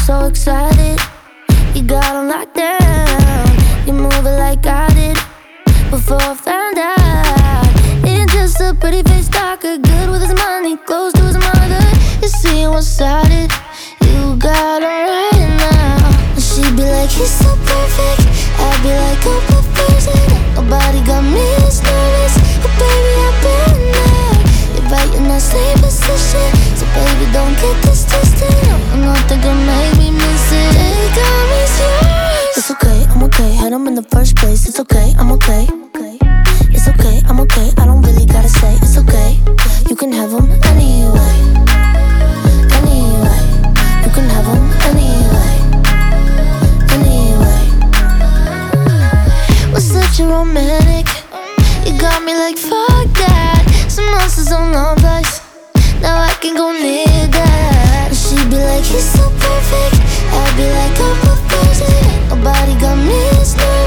so excited. You got on lockdown. You move it like I did before I found out. Ain't just a pretty face talker, good with his money, close to his mother. You see one-sided. You got on right now. And she'd be like, he's so perfect. I'd be like, oh, perfect. Nobody got me as nervous. But baby, I've been there. You're right in that same position. So baby, don't get this twisted. I'm not thinking make me miss it. They got me serious. It's okay, I'm okay. Had him in the first place. It's okay, I'm okay. It's okay, I'm okay. I don't really gotta say it's okay. You can have him anyway. Anyway, you can have him anyway. Anyway, we're such a romantic. You got me like fuck that. Some monsters on love life. Now I can go near that. And she'd be like, he's so perfect. I'd be like, oh, perfect. Nobody got me as nervous.